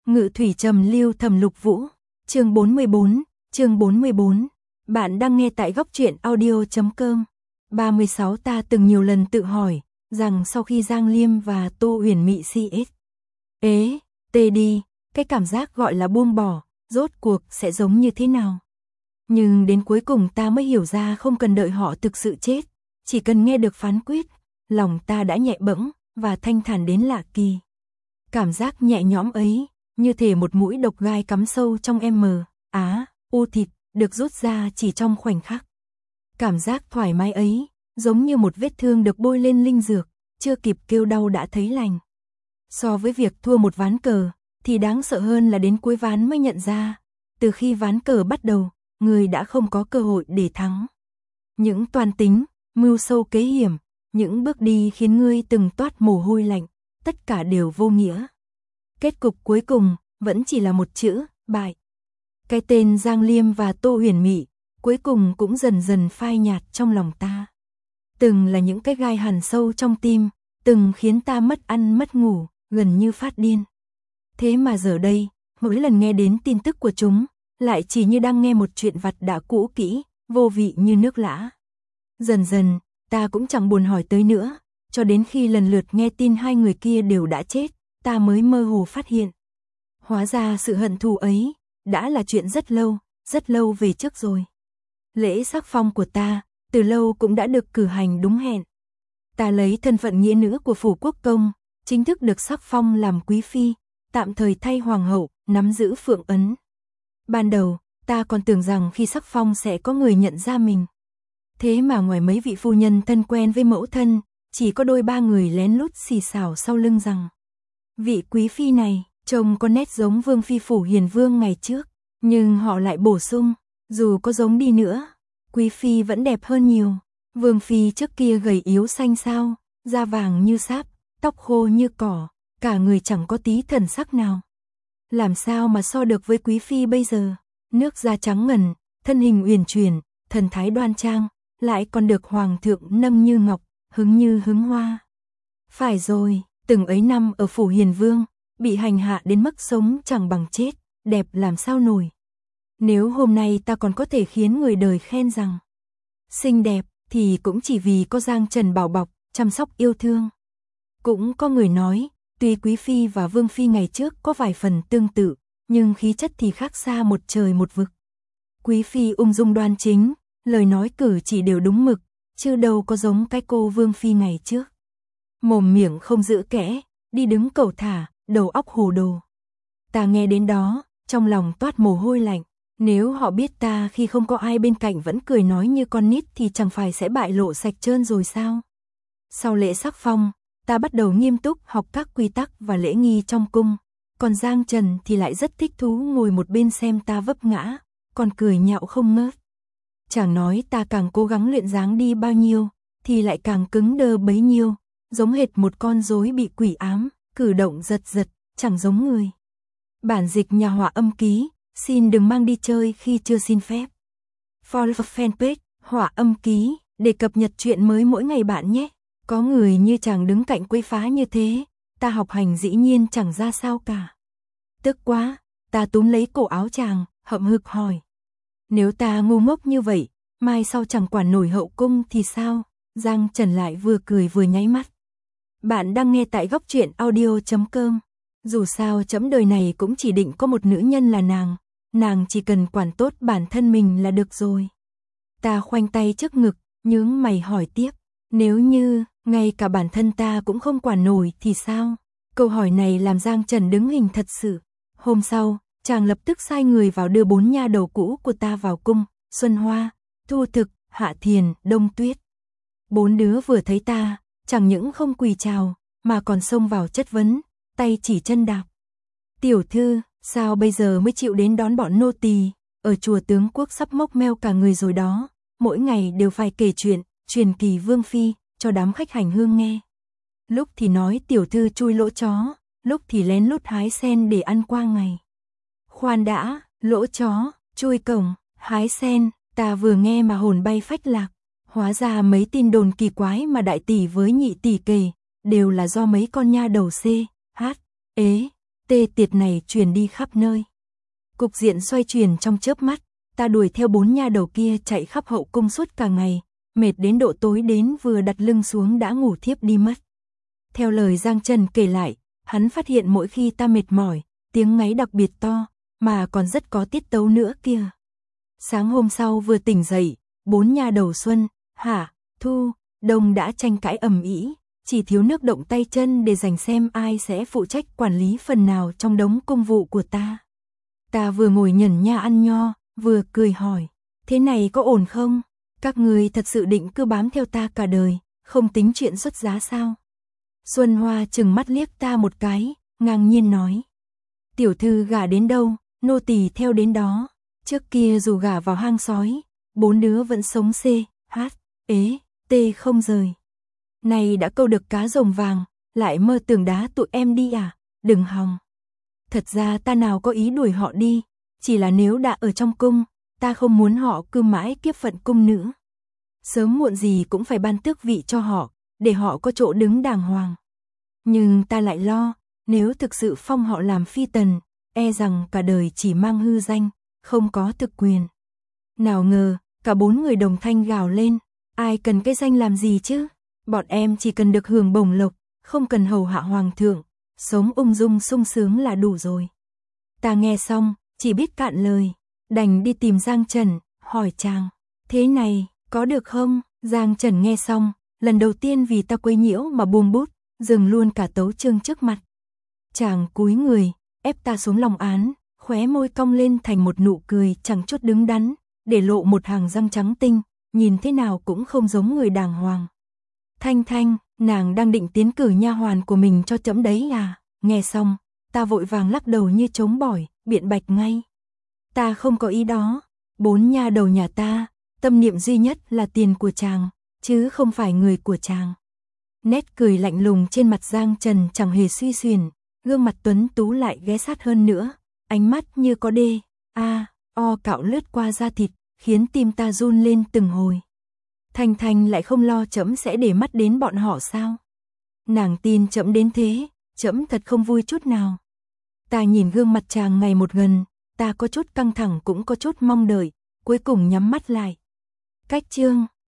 Ngự thủy trầm lưu Thẩm Lục Vũ, chương 44. Bạn đang nghe tại góc truyện audio.com. 36 Ta từng nhiều lần tự hỏi rằng sau khi Giang Liêm và Tô Uyển Mị CS tê đi, cái cảm giác gọi là buông bỏ, rốt cuộc sẽ giống như thế nào. Nhưng đến cuối cùng ta mới hiểu ra không cần đợi họ thực sự chết, chỉ cần nghe được phán quyết, lòng ta đã nhẹ bẫng và thanh thản đến lạ kỳ. Cảm giác nhẹ nhõm ấy, như thể một mũi độc gai cắm sâu trong u thịt, được rút ra chỉ trong khoảnh khắc. Cảm giác thoải mái ấy, giống như một vết thương được bôi lên linh dược, chưa kịp kêu đau đã thấy lành. So với việc thua một ván cờ, thì đáng sợ hơn là đến cuối ván mới nhận ra, từ khi ván cờ bắt đầu, người đã không có cơ hội để thắng. Những toan tính, mưu sâu kế hiểm, những bước đi khiến ngươi từng toát mồ hôi lạnh, tất cả đều vô nghĩa. Kết cục cuối cùng, vẫn chỉ là một chữ, bại. Cái tên Giang Liêm và Tô Uyển Mị, cuối cùng cũng dần dần phai nhạt trong lòng ta. Từng là những cái gai hằn sâu trong tim, từng khiến ta mất ăn mất ngủ, gần như phát điên. Thế mà giờ đây, mỗi lần nghe đến tin tức của chúng, lại chỉ như đang nghe một chuyện vặt đã cũ kỹ, vô vị như nước lã. Dần dần, ta cũng chẳng buồn hỏi tới nữa, cho đến khi lần lượt nghe tin hai người kia đều đã chết, ta mới mơ hồ phát hiện. Hóa ra sự hận thù ấy, đã là chuyện rất lâu về trước rồi. Lễ sắc phong của ta, từ lâu cũng đã được cử hành đúng hẹn. Ta lấy thân phận nghĩa nữ của phủ quốc công, chính thức được sắc phong làm quý phi, tạm thời thay hoàng hậu, nắm giữ phượng ấn. Ban đầu, ta còn tưởng rằng khi sắc phong sẽ có người nhận ra mình. Thế mà ngoài mấy vị phu nhân thân quen với mẫu thân, chỉ có đôi ba người lén lút xì xào sau lưng rằng vị quý phi này, trông có nét giống vương phi phủ Hiền Vương ngày trước, nhưng họ lại bổ sung, dù có giống đi nữa, quý phi vẫn đẹp hơn nhiều. Vương phi trước kia gầy yếu xanh xao, da vàng như sáp, tóc khô như cỏ, cả người chẳng có tí thần sắc nào. Làm sao mà so được với quý phi bây giờ, nước da trắng ngần, thân hình uyển chuyển, thần thái đoan trang, lại còn được hoàng thượng nâng như ngọc, hứng như hứng hoa. Phải rồi, từng ấy năm ở phủ Hiền Vương, bị hành hạ đến mức sống chẳng bằng chết, đẹp làm sao nổi. Nếu hôm nay ta còn có thể khiến người đời khen rằng xinh đẹp, thì cũng chỉ vì có Giang Trần bảo bọc, chăm sóc yêu thương. Cũng có người nói, tuy quý phi và vương phi ngày trước có vài phần tương tự, nhưng khí chất thì khác xa một trời một vực. Quý phi ung dung đoan chính, lời nói cử chỉ đều đúng mực, chứ đâu có giống cái cô vương phi ngày trước. Mồm miệng không giữ kẽ, đi đứng cẩu thả, đầu óc hồ đồ. Ta nghe đến đó, trong lòng toát mồ hôi lạnh. Nếu họ biết ta khi không có ai bên cạnh vẫn cười nói như con nít thì chẳng phải sẽ bại lộ sạch trơn rồi sao? Sau lễ sắc phong, ta bắt đầu nghiêm túc học các quy tắc và lễ nghi trong cung. Còn Giang Trần thì lại rất thích thú ngồi một bên xem ta vấp ngã, còn cười nhạo không ngớt. Chẳng nói ta càng cố gắng luyện dáng đi bao nhiêu, thì lại càng cứng đơ bấy nhiêu, giống hệt một con rối bị quỷ ám, cử động giật, chẳng giống người. Bản dịch nhà họa âm ký, xin đừng mang đi chơi khi chưa xin phép. Follow fanpage, họa âm ký, để cập nhật chuyện mới mỗi ngày bạn nhé. Có người như chàng đứng cạnh quấy phá như thế, ta học hành dĩ nhiên chẳng ra sao cả. Tức quá, ta túm lấy cổ áo chàng, hậm hực hỏi. Nếu ta ngu ngốc như vậy, mai sau chẳng quản nổi hậu cung thì sao? Giang Trần lại vừa cười vừa nháy mắt. Bạn đang nghe tại góc truyện audio.com. Dù sao chấm đời này cũng chỉ định có một nữ nhân là nàng chỉ cần quản tốt bản thân mình là được rồi. Ta khoanh tay trước ngực, nhướng mày hỏi tiếp, nếu như ngay cả bản thân ta cũng không quản nổi thì sao? Câu hỏi này làm Giang Trần đứng hình thật sự. Hôm sau, chàng lập tức sai người vào đưa 4 nha đầu cũ của ta vào cung, Xuân Hoa, Thu Thực, Hạ Thiền, Đông Tuyết. 4 đứa vừa thấy ta, chẳng những không quỳ chào, mà còn xông vào chất vấn, tay chỉ chân đạp. Tiểu thư, sao bây giờ mới chịu đến đón bọn nô tỳ? Ở chùa Tướng Quốc sắp mốc meo cả người rồi đó, mỗi ngày đều phải kể chuyện, truyền kỳ vương phi, cho đám khách hành hương nghe. Lúc thì nói tiểu thư chui lỗ chó, lúc thì lén lút hái sen để ăn qua ngày. Khoan đã, lỗ chó, chui cổng, hái sen, ta vừa nghe mà hồn bay phách lạc. Hóa ra mấy tin đồn kỳ quái mà đại tỷ với nhị tỷ kể, đều là do mấy con nha đầu tê tiệt này truyền đi khắp nơi. Cục diện xoay chuyển trong chớp mắt, ta đuổi theo 4 nha đầu kia chạy khắp hậu cung suốt cả ngày, mệt đến độ tối đến vừa đặt lưng xuống đã ngủ thiếp đi mất. Theo lời Giang Trần kể lại, hắn phát hiện mỗi khi ta mệt mỏi, tiếng ngáy đặc biệt to, mà còn rất có tiết tấu nữa kia. Sáng hôm sau vừa tỉnh dậy, 4 nha đầu Xuân, Hạ, Thu, Đông đã tranh cãi ầm ĩ, chỉ thiếu nước động tay chân để giành xem ai sẽ phụ trách quản lý phần nào trong đống công vụ của ta. Ta vừa ngồi nhẩn nha ăn nho, vừa cười hỏi, thế này có ổn không? Các người thật sự định cứ bám theo ta cả đời, không tính chuyện xuất giá sao? Xuân Hoa trừng mắt liếc ta một cái, ngang nhiên nói. Tiểu thư gả đến đâu, nô tỳ theo đến đó. Trước kia dù gả vào hang sói, 4 đứa vẫn sống c, h, ế, t không rời. Này đã câu được cá rồng vàng, lại mơ tưởng đá tụi em đi à, đừng hòng. Thật ra ta nào có ý đuổi họ đi, chỉ là nếu đã ở trong cung, ta không muốn họ cứ mãi kiếp phận cung nữ. Sớm muộn gì cũng phải ban tước vị cho họ, để họ có chỗ đứng đàng hoàng. Nhưng ta lại lo, nếu thực sự phong họ làm phi tần, e rằng cả đời chỉ mang hư danh, không có thực quyền. Nào ngờ, cả 4 người đồng thanh gào lên, ai cần cái danh làm gì chứ? Bọn em chỉ cần được hưởng bổng lộc, không cần hầu hạ hoàng thượng, sống ung dung sung sướng là đủ rồi. Ta nghe xong, chỉ biết cạn lời, đành đi tìm Giang Trần, hỏi chàng, thế này, có được không? Giang Trần nghe xong, lần đầu tiên vì ta quấy nhiễu mà buông bút, dừng luôn cả tấu chương trước mặt. Chàng cúi người, ép ta xuống lòng án, khóe môi cong lên thành một nụ cười chẳng chút đứng đắn, để lộ một hàng răng trắng tinh, nhìn thế nào cũng không giống người đàng hoàng. Thanh Thanh, nàng đang định tiến cử nha hoàn của mình cho trẫm đấy à? Nghe xong, ta vội vàng lắc đầu như trống bỏi, biện bạch ngay. Ta không có ý đó, 4 nha đầu nhà ta, tâm niệm duy nhất là tiền của chàng, chứ không phải người của chàng. Nét cười lạnh lùng trên mặt Giang Trần chẳng hề suy xuyển, gương mặt tuấn tú lại ghé sát hơn nữa, ánh mắt như có đê, o cạo lướt qua da thịt, khiến tim ta run lên từng hồi. Thanh Thanh lại không lo trẫm sẽ để mắt đến bọn họ sao? Nàng tin trẫm đến thế, trẫm thật không vui chút nào. Ta nhìn gương mặt chàng ngày một gần, ta có chút căng thẳng cũng có chút mong đợi, cuối cùng nhắm mắt lại. Cách chương